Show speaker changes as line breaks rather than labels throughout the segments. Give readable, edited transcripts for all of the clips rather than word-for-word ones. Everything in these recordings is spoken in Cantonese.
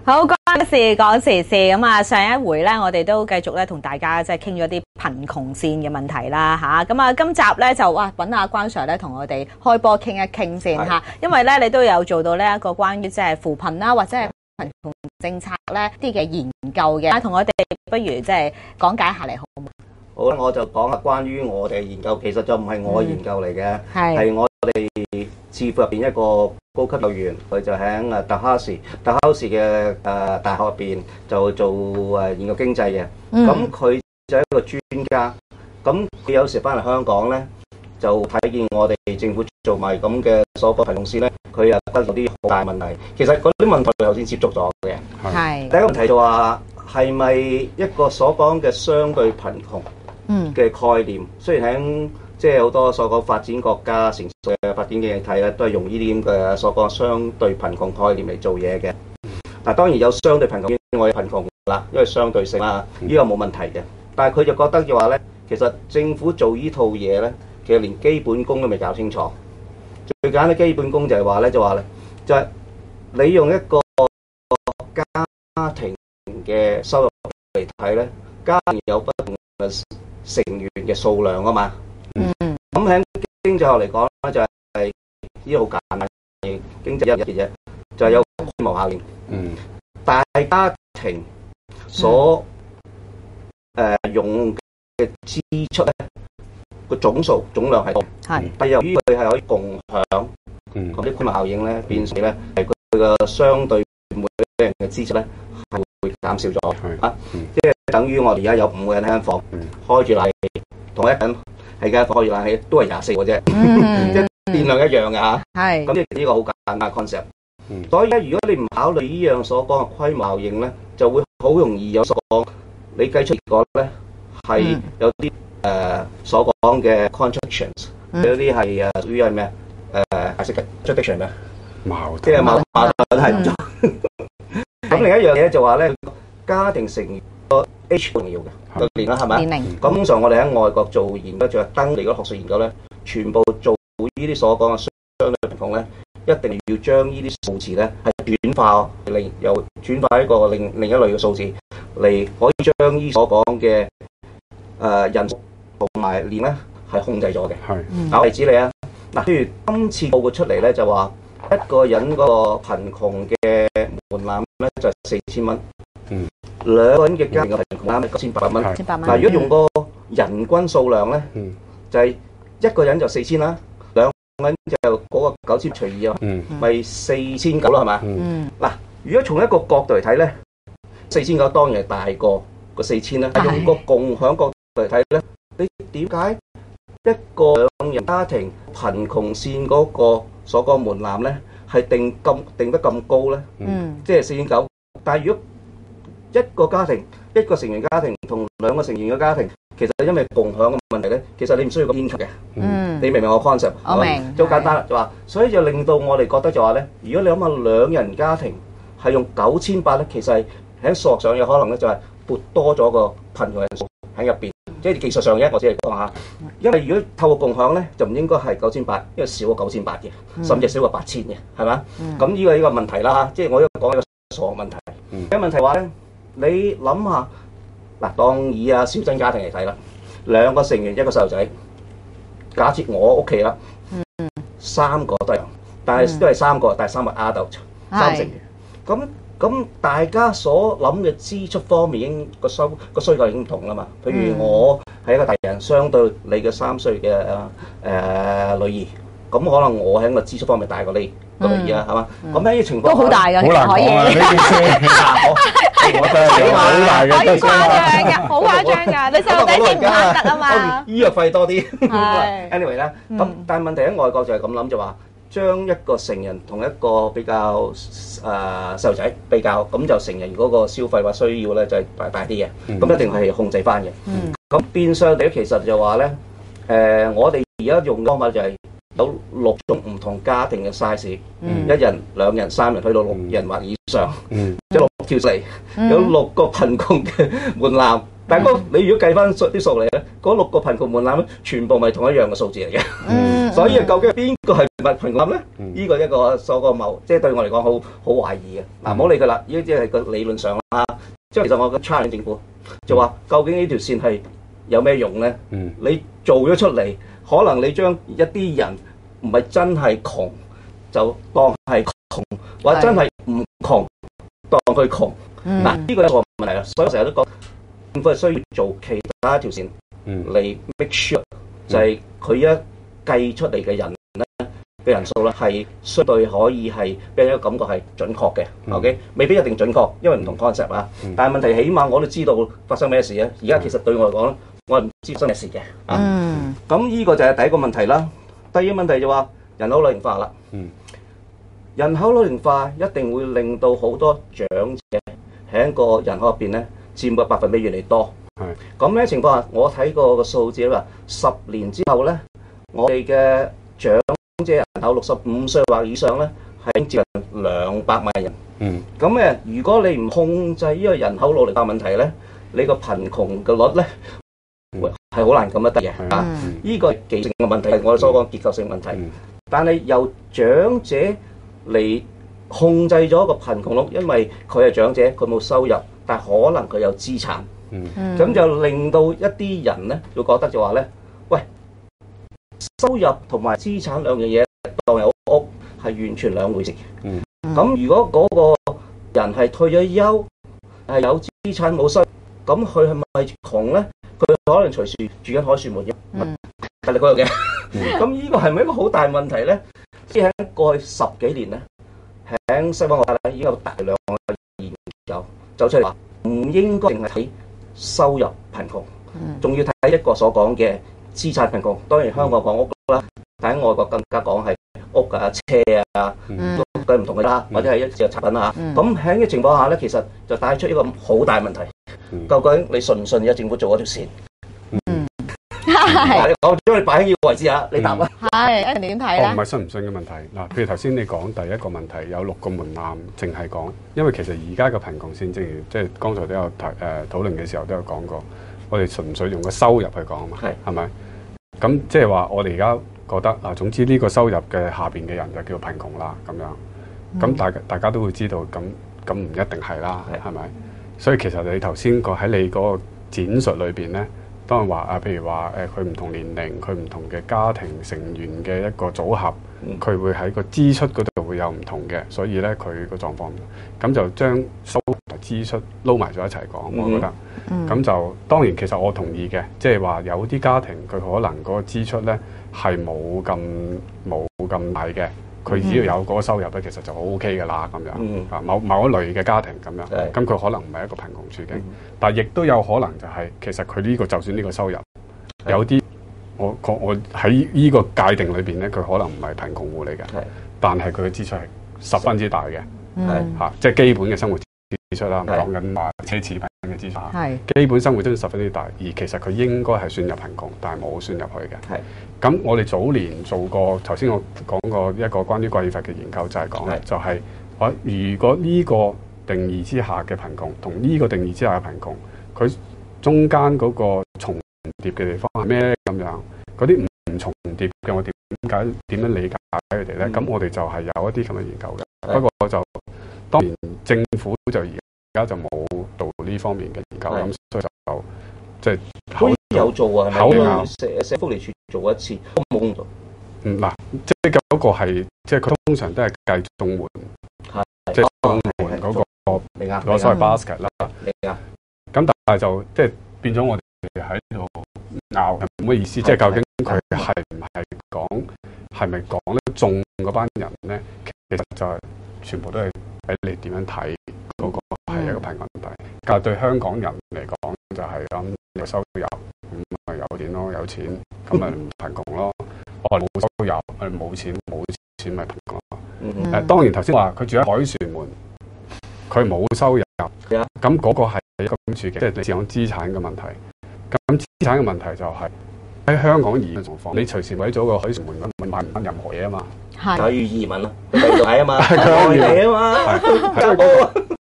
好，講事講時事咁啊！上一回咧，我哋都繼續咧同大家即係傾咗啲貧窮線嘅問題啦嚇。咁啊，今集咧就揾阿關 Sir 咧同我哋開波傾一傾先嚇。因為咧你都有做到呢一個關於即係扶貧啦，或者係貧窮政策咧啲嘅研究嘅，同我哋不如即係講解下嚟好唔好？
好啦，我就講下關於我哋嘅研究，其實就唔係我嘅研究嚟嘅，係我哋智庫入邊一個高級教員，佢就喺達哈士嘅大學入邊就做研究經濟嘅。咁佢就係一個專家，咁佢有時翻嚟香港咧，就睇見我哋政府做埋咁嘅所謂貧窮線咧，佢又得到啲好大問題。其實嗰啲問題頭先接觸咗嘅，係第一個問題就話係咪一個所講嘅相對貧窮嘅概念？雖然喺即係好多所講發展國家、成熟嘅發展經濟體咧，都係用呢啲咁嘅所講相對貧窮概念嚟做嘢嘅。嗱，當然有相對貧窮，我有貧窮啦，因為相對性啦，呢個冇問題嘅。但係佢就覺得嘅話咧，其實政府做呢套嘢咧，其實連基本功都未搞清楚。最簡單基本功就係話咧，就係你用一個家庭嘅收入嚟睇咧，家庭有不同嘅成員嘅數量啊嘛。咁喺經濟學嚟講咧，就係呢個好簡單嘅經濟一嘅啫，就係有規模效應。大家庭所用嘅支出咧，個總量係多，但由於佢係可以共享嗰啲規模效應咧，變成咧係佢個相對每個人嘅支出咧係會減少咗啊！即係等於我哋而家有5個人喺間房，開住冷氣，同一人喺間房開住冷氣都係24個啫，即係電量一樣嘅嚇。咁呢個好簡單嘅 concept。所以咧，如果你唔考慮呢樣所講嘅規模效應咧，就會好容易有所講，你計出結果咧係有啲所講嘅 contradictions，有啲係屬於係咩解釋嘅 contradiction 咩？即係矛盾係唔錯。咁另一樣嘢就話咧，家庭成員個 age 重要嘅個年啦，係咪？年齡。咁通常我哋喺外國做研究，就係登嚟嗰學術研究咧，全部做呢啲所講嘅相對貧窮咧，一定要將呢啲數字咧係轉化又轉化一個另一類嘅數字嚟，可以將呢所講嘅人數同埋年咧係控制咗嘅。打例子你啊，嗱，譬如今次報告出嚟咧就話一個人嗰個貧窮嘅門檻咧就係4000蚊，兩個人嘅家庭嘅貧窮額係9800蚊。嗱，如果用個人均數量咧，就係一個人就4000啦。就嗰個9000除2啊，咪4900啦，係嘛？嗱，如果從一個角度嚟睇咧，4900當然係大過個4000啦。但用個共享角度嚟睇咧，你點解一個兩人家庭貧窮線嗰個所講門檻咧係定得咁高咧？即係4900。但係如果一個家庭一個成員家庭同兩個成員嘅家庭，其實因為共享嘅問題咧，其實你唔需要咁牽強嘅。你明唔明我 concept？ 我明，就好簡單啦，就話，所以就令到我哋覺得就話咧，如果你諗下兩人家庭係用9800咧，其實係喺數學上有可能咧就係撥多咗個貧窮人數喺入邊，即係技術上嘅，我只係講下。因為如果透過共享咧，就唔應該係9800，因為少過9800嘅，甚至少過8000嘅，係嘛？咁呢個問題啦嚇，即係我而家講一個數學問題。嘅問題話咧，你諗下嗱，當以小珍家庭嚟睇啦，兩個成員一個細路仔。假設我屋企啦，3個都係，但係都係3個，但係3個 adult 3成員。咁大家所諗嘅支出方面已經個需求已經唔同啦嘛。譬如我係一個大人，相對你嘅3歲嘅女兒，咁可能我喺個支出方面大過你個女兒啦，係嘛？咁喺呢個情況都好大嘅，好難講啊！呢件事我真係好大嘅，可以誇張㗎，好誇張㗎！你細路仔先唔慳得啊嘛，醫藥費多啲。anyway 啦，咁但係問題喺外國就係咁諗，就話將一個成人同一個比較細路仔比較，咁就成人嗰個消費或需要咧就係大啲嘅，咁一定係控制翻嘅。咁變相地其實就話咧，我哋而家用嘅方法就係有6種唔同家庭嘅 size， 1人、2人、3人，去到6人或以上，即係6條嚟，有6個貧窮嘅門檻， 但係你如果計翻啲數嚟咧，嗰6個貧窮門檻咧，全部咪同一樣嘅數字嚟嘅。所以究竟邊個係貧窮咧？呢個一個所個謬，即係對我嚟講好懷疑嘅。嗱，唔好理佢啦，呢啲即係個理論上啦。即係其實我嘅 challenge 政府就話，究竟呢條線係有咩用咧？你做咗出嚟，可能你將一啲人唔係真係窮，就當係窮，或者真係唔窮，當佢窮。嗱，呢個係一個問題啦。所以我成日都講，政府係需要做其他一條線嚟 make sure，就係佢一計出嚟嘅人咧嘅人數咧係相對可以係俾人一個感覺係準確嘅。OK， 未必一定準確，因為唔同 concept 啊。但係問題起碼我都知道發生咩事啊。而家其實對我嚟講咧，我係唔知發生咩事嘅。咁呢個就係第一個問題啦。第二個問題就話人口老齡化啦。人口老齡化一定會令到好多長者喺一個人口入邊咧，佔嘅百分比越嚟越多。咁呢情況下，我睇過個數字話，10年之後咧，我哋嘅長者人口65歲或以上咧，係接近200萬人。咁如果你唔控制呢個人口老齡化問題咧，你個貧窮嘅率咧係好難咁得嘅。呢個係技術性嘅問題，係我哋所講結構性問題。但係由長者嚟控制咗個貧窮率，因為佢係長者，佢冇收入，但係可能佢有資產。咁就令到一啲人咧會覺得就話咧，喂，收入同埋資產兩樣嘢當有屋係完全兩回事。咁如果嗰個人係退咗休，係有資產冇收入，咁佢係咪窮咧？佢可能隨時住緊海船沒嘅，係你嗰樣嘅。咁呢個係咪一個好大問題咧？即係喺過去10幾年咧，喺西方國家咧已經有大量嘅研究走出嚟話，唔應該淨係睇收入貧窮，仲要睇一個所講嘅資產貧窮。當然香港講屋啦，但喺外國更加講係屋啊、車啊，都係唔同嘅啦，或者係一隻產品啊。咁喺呢個情況下咧，其實就帶出一個好大問題。究竟你信唔信而家政府做嗰條線？我將你擺喺呢個位置啊，你答啊。
係，你點睇咧？
唔係信唔信嘅問題。嗱，譬如頭先你講第一個問題有6個門檻，淨係講，因為其實而家嘅貧窮線，正如即係剛才都有討論嘅時候都有講過，我哋純粹用個收入去講啊嘛，係咪？咁即係話我哋而家覺得啊，總之呢個收入嘅下邊嘅人就叫貧窮啦，咁樣。咁大家都會知道，咁唔一定係啦，係咪？所以其實你頭先喺你嗰個展述裏邊咧。當然話啊，譬如話佢唔同年齡，佢唔同嘅家庭成員嘅一個組合，佢會喺個支出嗰度會有唔同嘅，所以咧佢個狀況咁就將收入同支出撈埋咗一齊講，我覺得。咁就當然其實我同意嘅，即係話有啲家庭佢可能嗰個支出咧係冇咁大嘅。佢只要有嗰個收入咧，其實就 OK 嘅啦，咁樣某一類嘅家庭咁樣，咁佢可能唔係一個貧窮處境，但係亦都有可能就係、其實佢呢個就算呢個收入有啲，我喺呢個界定裏邊咧，佢可能唔係貧窮戶嚟嘅，但係佢嘅支出係十分之大嘅，即係基本嘅生活支出啦，唔講緊話奢侈品嘅支出，基本生活支出十分之大，而其實佢應該係算入貧窮，但係冇算入去嘅。咁我哋早年做過，頭先我講過一個關於貴乏嘅研究，就係講咧，就係如果呢個定義之下嘅貧窮同呢個定義之下嘅貧窮，佢中間嗰個重疊嘅地方係咩咧？咁樣嗰啲唔重疊嘅，我點樣理解佢哋咧？咁我哋就係有一啲咁嘅研究嘅。不過就當然政府就而家就冇做呢方面嘅研究，咁所以就即係
好似有做啊，係咪？社福利署做一次，都冇用到。
嗱，即係嗰個係，即係佢通常都係計綜援，即係綜援嗰個所謂 basket 啦。咁但係就即係變咗我哋喺度拗係冇乜意思，即係究竟佢係咪講咧中嗰班人咧？其實就係全部都係睇你點樣睇嗰個係一個貧困問題。但係對香港人嚟講就係咁有收入，咁咪有錢咯，有錢咁咪唔貧窮咯。我係冇收入，冇錢咪貧窮咯。當然頭先話佢住喺凱旋門，佢冇收入，咁嗰個係一個咁處境，即係你講資產嘅問題。咁資產嘅問題就係喺香港移民狀況，你隨時為咗個凱旋門咁買唔翻任何嘢啊嘛。
係，假如移民咯，去第度買啊嘛，外地啊嘛，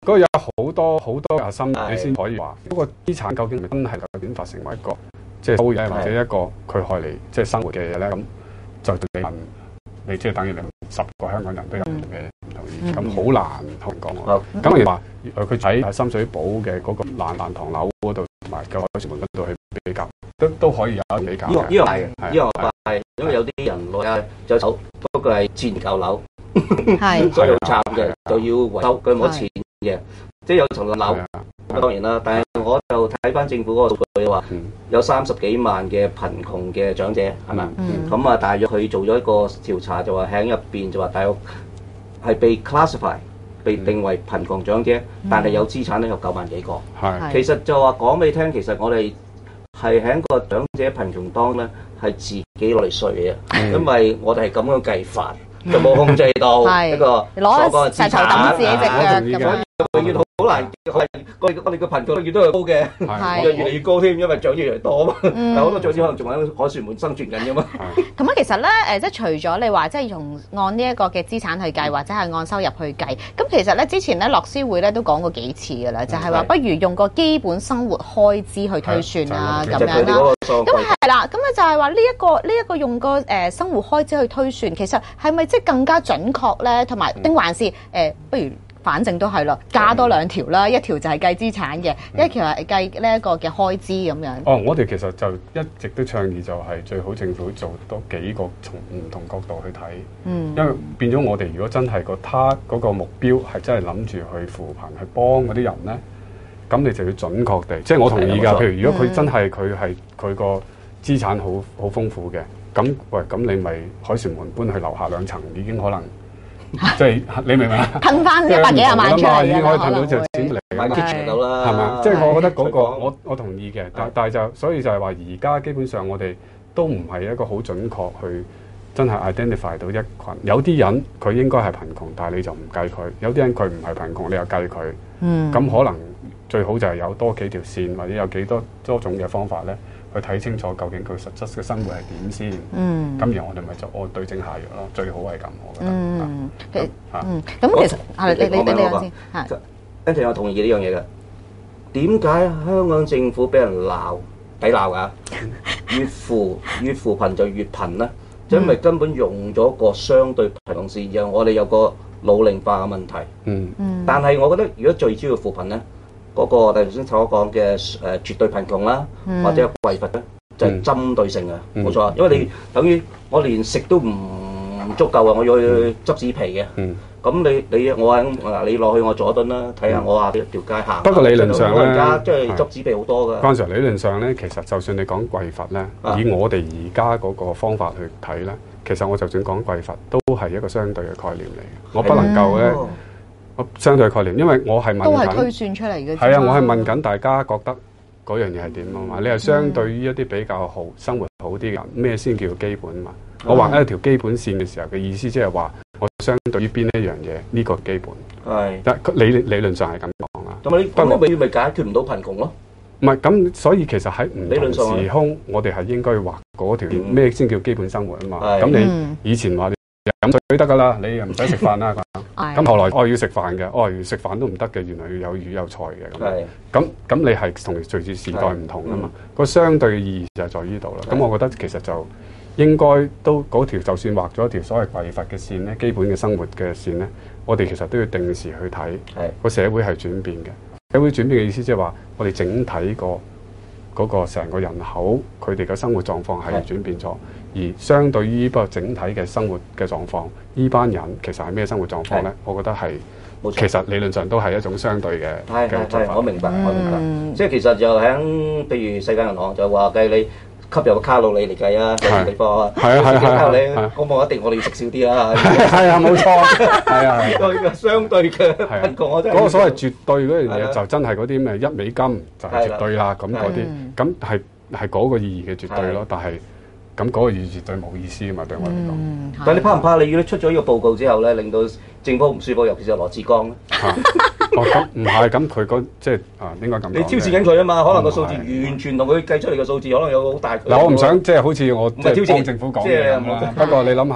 嗰個有好多核心，你先可以話嗰個資產究竟係咪真係夠變化成為一個即係收入或者一個佢害嚟即係生活嘅嘢咧？咁就你問你即係等於你10個香港人都有唔同意見，咁好難同人講我。咁你話佢喺深水埗嘅嗰個爛堂樓嗰度同埋舊海泉門嗰度去比較，都可以有一比較嘅。
呢樣係嘅，呢樣係，因為有啲人落啊就走，不過係自然舊樓，所以好慘嘅，就要維修，佢冇錢嘅，即係有層樓。當然啦，但係我就睇翻政府嗰個數據話，有30幾萬嘅貧窮嘅長者係咪？咁啊，大約佢做咗一個調查，就話喺入邊就話大約係被 classify 被定為貧窮長者，但係有資產咧有9萬幾個。其實就話講俾你聽，其實我哋係喺個長者貧窮當咧係自己攞嚟稅嘅，因為我哋係咁樣計法，就冇控制到一個所講嘅資產。
抌自己隻腳咁樣。
永遠好難，我哋個貧窮率都係高嘅，越嚟越高添，因為長者越嚟越多啊嘛。但好多長者可能仲喺海船門生存緊噶嘛。
咁啊，其實咧即係除咗你話即係用按呢一個嘅資產去計，或者係按收入去計，咁其實咧之前咧樂施會咧都講過幾次㗎啦，就係話不如用個基本生活開支去推算啦，咁樣啦。咁係啦，咁啊就係話呢一個用個生活開支去推算，其實係咪即係更加準確咧？同埋定還是不如？反正都係啦，加多2條啦，一條就係計資產嘅，一條係計呢一個嘅開支咁樣。
我哋其實就一直都倡議就係最好政府做多幾個從唔同角度去睇，因為變咗我哋如果真係嗰個目標係真係諗住去扶貧去幫嗰啲人咧，咁你就要準確地，即係我同意㗎。譬如如果佢真係佢個資產好豐富嘅，咁你咪海船門搬去樓下2層已經可能。即係你明唔明啊？
噴翻100幾廿萬出嚟，
已經可以噴到隻錢嚟
買 kitchen 到啦，
係咪？即係我覺得嗰個我同意嘅，但係就所以就係話而家基本上我哋都唔係一個好準確去真係 identify 到一群。有啲人佢應該係貧窮，但係你就唔計佢；有啲人佢唔係貧窮，你又計佢。咁可能最好就係有多幾條線，或者有幾多種嘅方法咧。去睇清楚究竟佢實質嘅生活係點先，咁然後我哋咪就按對症下藥咯，最好係咁，我覺得。
咁其實你講先嚇。
跟住我同意呢樣嘢嘅。點解香港政府俾人鬧抵鬧㗎？越扶貧就越貧咧，因為根本用咗個相對貧窮線，讓我哋有個老齡化嘅問題。但係我覺得如果最主要扶貧咧。嗰個我哋頭先所講嘅絕對貧窮啦，或者匱乏咧，就係針對性嘅，冇錯。因為你等於我連食都唔足夠啊，我要去執紙皮嘅。咁你落去我佐敦啦，睇下我話條街行。
不過理論上咧，
而家即係執紙皮好多㗎。
關 Sir， 理論上咧，其實就算你講匱乏咧，以我哋而家嗰個方法去睇咧，其實我就算講匱乏，都係一個相對嘅概念嚟嘅。我不能夠咧。相對概念，因為我係問緊，
都係推算出嚟嘅。
係啊，我係問緊大家覺得嗰樣嘢係點啊嘛？你係相對於一啲比較好生活好啲嘅人，咩先叫基本嘛？我畫一條基本線嘅時候嘅意思，即係話我相對於邊一樣嘢呢個基本係。但理論上係咁講啊。
咁你不過咪解決唔到貧窮咯？
唔係咁，所以其實喺唔同時空，我哋係應該畫嗰條咩先叫基本生活啊嘛？咁你以前話飲水得㗎啦，你又唔使食飯啦。咁後來要食飯嘅，要食飯都唔得嘅，原來要有魚有菜嘅咁你係同隨住時代唔同㗎嘛？個相對嘅意義就係在呢度啦。咁我覺得其實就應該都嗰條就算畫咗一條所謂匱乏嘅線咧，基本嘅生活嘅線咧，我哋其實都要定時去睇個社會係轉變嘅。社會轉變嘅意思即係話，我哋整體嗰個成個人口佢哋嘅生活狀況係轉變咗。而相對於不過整體嘅生活嘅狀況，呢班人其實係咩生活狀況咧？我覺得係其實理論上都係一種相對嘅做法。
我明白。即係其實就喺譬如世界銀行就話計你吸入個卡路里嚟計啊，有啲地方啊，卡路里咁我一定我哋要食少啲啦。
係啊，冇錯。係啊，
呢個相對嘅貧窮，我真係
嗰個所謂絕對嗰樣嘢就真係嗰啲咩1美金就係絕對啦，咁嗰啲咁係嗰個意義嘅絕對咯，但係。咁嗰個意義絕對冇意思啊嘛，對我嚟講。
但係你怕唔怕？你如果出咗呢個報告之後咧，令到政府唔舒服，尤其是羅致光咧？
咁唔係，咁佢即係應該咁講。
你挑戰緊佢啊嘛？可能個數字完全同佢計出嚟嘅數字可能有好大。
嗱，我唔想即係好似我即係幫政府講嘢咁啦。不過你諗下，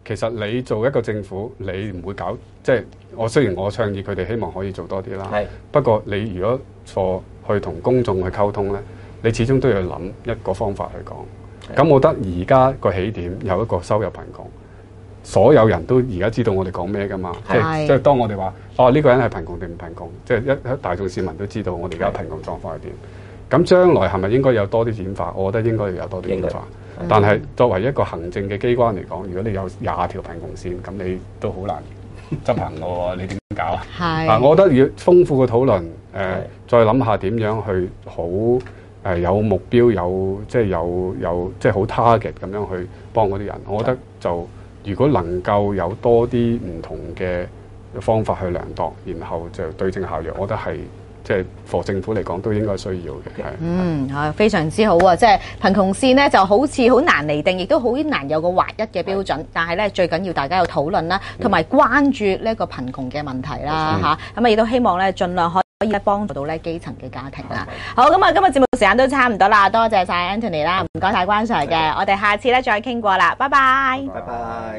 其實你做一個政府，你唔會搞，即係我雖然我倡議佢哋希望可以做多啲啦，不過你如果錯去同公眾去溝通咧，你始終都要諗一個方法去講。咁我覺得而家個起點有一個收入貧窮，所有人都而家知道我哋講咩㗎嘛，即係當我哋話呢個人係貧窮定唔貧窮，即係一大眾市民都知道我哋而家貧窮狀況係點。咁將來係咪應該有多啲演化？我覺得應該要有多啲演化。但係作為一個行政嘅機關嚟講，如果你有20條貧窮線，咁你都好難執行嘅喎，你點搞啊？係我覺得要豐富嘅討論，再諗下點樣去好有目標，有即係好 target 咁樣去幫嗰啲人。我覺得就如果能夠有多啲唔同嘅方法去量度，然後就對症下藥，我覺得係。即係for政府嚟講都應該需要嘅，係
非常之好啊！即係貧窮線咧就好似好難釐定，亦都好難有個劃一嘅標準。但係咧最緊要大家有討論啦，同埋關注呢個貧窮嘅問題啦嚇。咁亦都希望咧盡量可以幫助到咧基層嘅家庭啦。好，咁啊今日節目時間都差唔多啦，多謝晒 Anthony 啦，唔該晒關 Sir 嘅，我哋下次咧再傾過啦，拜拜。
拜拜。